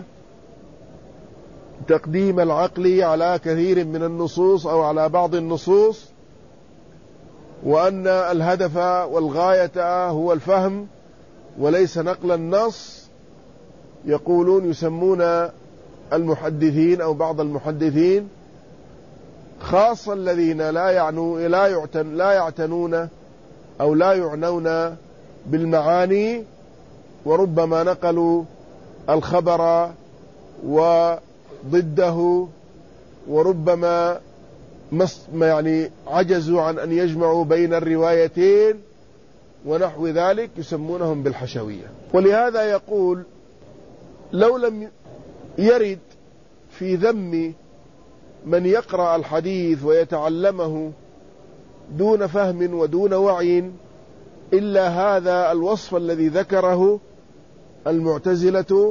تقديم العقل على كثير من النصوص أو على بعض النصوص وأن الهدف والغاية هو الفهم وليس نقل النص، يقولون يسمون المحدثين أو بعض المحدثين خاصة الذين لا يعنوا لا يعتن لا يعتنون أو لا يعنون بالمعاني، وربما نقلوا الخبر وضده، وربما يعني عجزوا عن أن يجمعوا بين الروايتين ونحو ذلك، يسمونهم بالحشوية. ولهذا يقول لو لم يرد في ذم من يقرأ الحديث ويتعلمه دون فهم ودون وعي إلا هذا الوصف الذي ذكره المعتزلة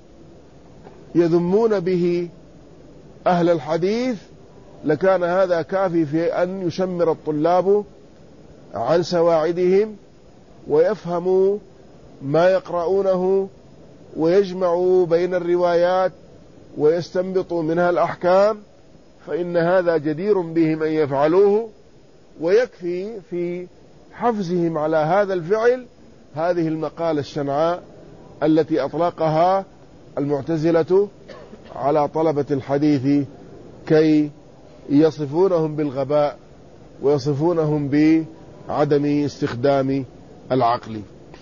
يذمون به أهل الحديث، لكان هذا كافي في أن يشمر الطلاب عن سواعدهم ويفهموا ما يقرؤونه ويجمعوا بين الروايات ويستنبطوا منها الأحكام، فإن هذا جدير بهم أن يفعلوه، ويكفي في حفزهم على هذا الفعل هذه المقالة الشنعاء التي أطلقها المعتزلة على طلبة الحديث كي يصفونهم بالغباء ويصفونهم بعدم استخدام العقل.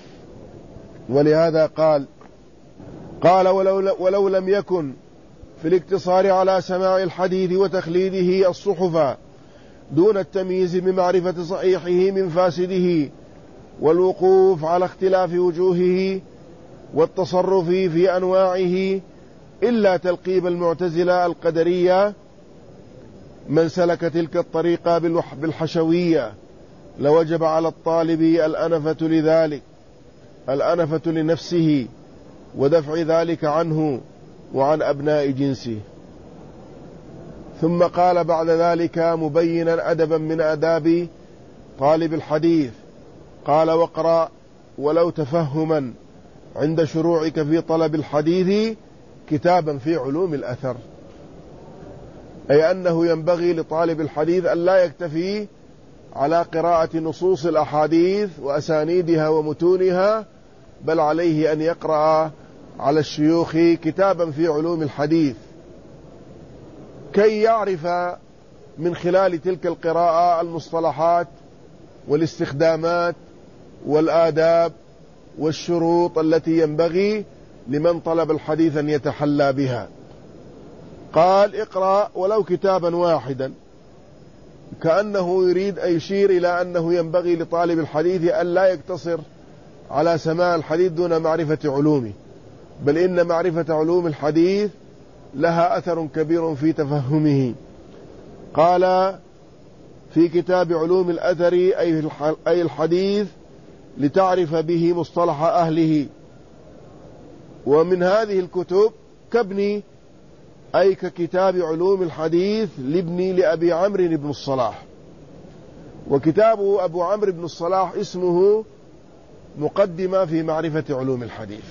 ولهذا قال قال ولو, ولو لم يكن في الاقتصار على سماع الحديث وتخليده الصحف دون التمييز بمعرفة صحيحه من فاسده والوقوف على اختلاف وجوهه والتصرف في أنواعه إلا تلقيب المعتزلة القدرية من سلك تلك الطريقة بالحشوية لوجب على الطالب الأنفة لذلك الأنفة لنفسه ودفع ذلك عنه وعن أبناء جنسه. ثم قال بعد ذلك مبينا أدبا من آداب طالب الحديث، قال واقرأ ولو تفهما عند شروعك في طلب الحديث كتابا في علوم الأثر، أي أنه ينبغي لطالب الحديث أن لا يكتفي على قراءة نصوص الأحاديث وأسانيدها ومتونها، بل عليه أن يقرأ على الشيوخ كتابا في علوم الحديث كي يعرف من خلال تلك القراءة المصطلحات والاستخدامات والآداب والشروط التي ينبغي لمن طلب الحديث أن يتحلى بها. قال اقرأ ولو كتابا واحدا، كأنه يريد أن يشير إلى أنه ينبغي لطالب الحديث أن لا يقتصر على سماع الحديث دون معرفة علومه، بل إن معرفة علوم الحديث لها أثر كبير في تفهمه. قال في كتاب علوم الأثر أي الحديث لتعرف به مصطلح أهله. ومن هذه الكتب كابن أي ككتاب علوم الحديث لابني لأبي عمرو بن الصلاح، وكتاب أبو عمرو بن الصلاح اسمه مقدمة في معرفة علوم الحديث.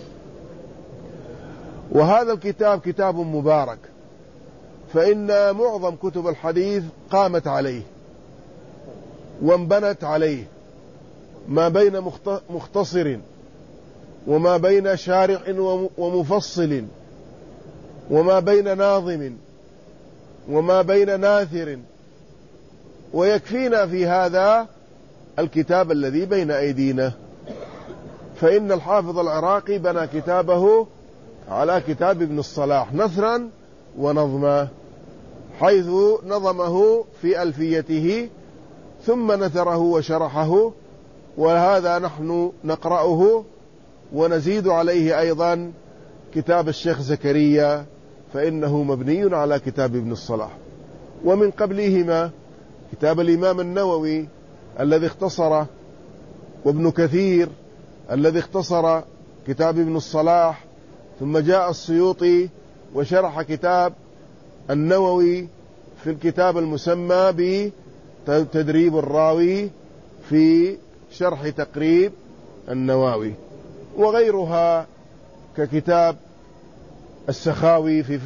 وهذا الكتاب كتاب مبارك، فإن معظم كتب الحديث قامت عليه وانبنت عليه، ما بين مختصر وما بين شارح ومفصل وما بين ناظم وما بين ناثر، ويكفينا في هذا الكتاب الذي بين أيدينا، فإن الحافظ العراقي بنى كتابه على كتاب ابن الصلاح نثرا ونظما، حيث نظمه في ألفيته ثم نثره وشرحه، وهذا نحن نقرأه ونزيد عليه أيضا كتاب الشيخ زكريا، فإنه مبني على كتاب ابن الصلاح. ومن قبلهما كتاب الإمام النووي الذي اختصر، وابن كثير الذي اختصر كتاب ابن الصلاح، ثم جاء السيوطي وشرح كتاب النووي في الكتاب المسمى بتدريب الراوي في شرح تقريب النووي، وغيرها ككتاب السخاوي في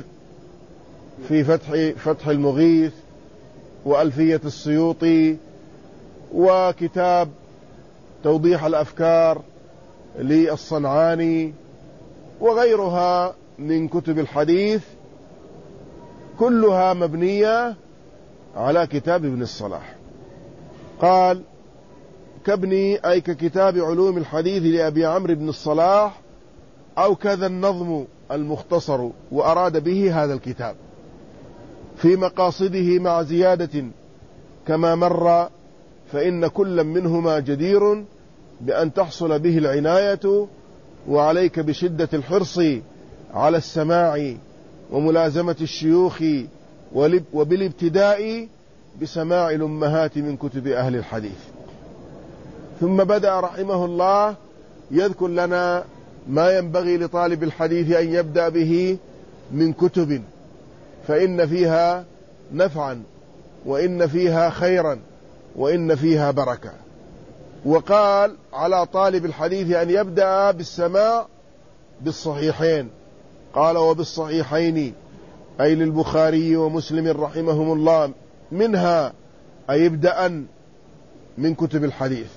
في فتح فتح المغيث، وألفية السيوطي، وكتاب توضيح الأفكار للصنعاني وغيرها من كتب الحديث، كلها مبنية على كتاب ابن الصلاح. قال كابني أي ككتاب علوم الحديث لأبي عمرو بن الصلاح، أو كذا النظم المختصر، وأراد به هذا الكتاب في مقاصده مع زيادة كما مر، فإن كل منهما جدير بأن تحصل به العناية، وعليك بشدة الحرص على السماع وملازمة الشيوخ، وبالابتداء بسماع الأمهات من كتب أهل الحديث. ثم بدأ رحمه الله يذكر لنا ما ينبغي لطالب الحديث أن يبدأ به من كتب، فإن فيها نفعا، وإن فيها خيرا، وإن فيها بركة. وقال على طالب الحديث أن يبدأ بالسماع بالصحيحين، قال وبالصحيحين أي للبخاري ومسلم رحمهم الله، منها أي ابدأ من كتب الحديث.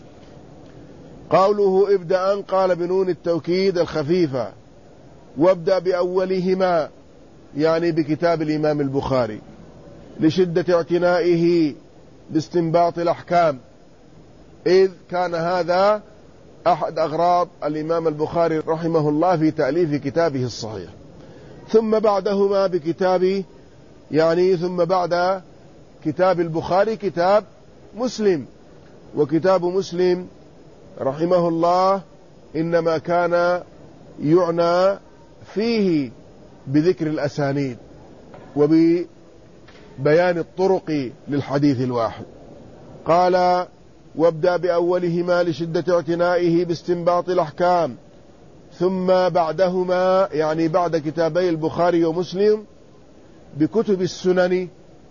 قوله ابدأ قال بنون التوكيد الخفيفة، وابدأ بأولهما يعني بكتاب الإمام البخاري، لشدة اعتنائه باستنباط الأحكام، إذ كان هذا أحد أغراض الإمام البخاري رحمه الله في تأليف كتابه الصحيح. ثم بعدهما بكتاب يعني ثم بعد كتاب البخاري كتاب مسلم، وكتاب مسلم رحمه الله إنما كان يعنى فيه بذكر الأسانيد وببيان الطرق للحديث الواحد. قال وابدأ بأولهما لشدة اعتنائه باستنباط الأحكام، ثم بعدهما يعني بعد كتابي البخاري ومسلم بكتب السنن،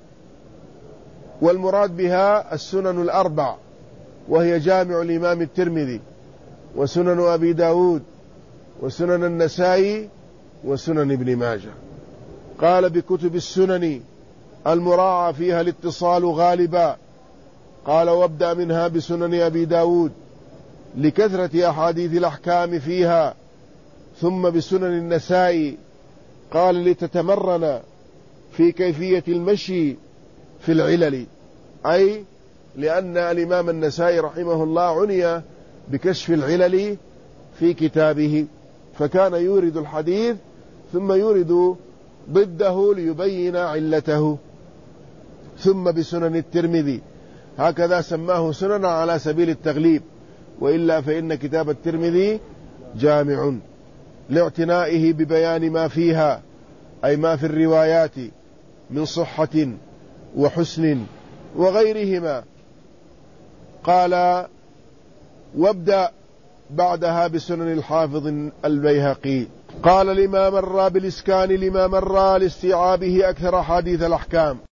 والمراد بها السنن الأربع، وهي جامع الإمام الترمذي، وسنن أبي داود، وسنن النسائي، وسنن ابن ماجه. قال بكتب السنن المراعى فيها الاتصال غالبا، قال وابدأ منها بسنن أبي داود لكثرة أحاديث الأحكام فيها، ثم بسنن النسائي قال لتتمرن في كيفية المشي في العلل، أي لأن الإمام النسائي رحمه الله عني بكشف العلل في كتابه، فكان يورد الحديث ثم يورد ضده ليبين علته. ثم بسنن الترمذي، هكذا سماه سنن على سبيل التغليب، وإلا فإن كتاب الترمذي جامع لاعتنائه ببيان ما فيها، أي ما في الروايات من صحة وحسن وغيرهما. قال وابدأ بعدها بسنن الحافظ البيهقي. قال لما مر بالإسكان لما مر لاستيعابه أكثر حديث الأحكام.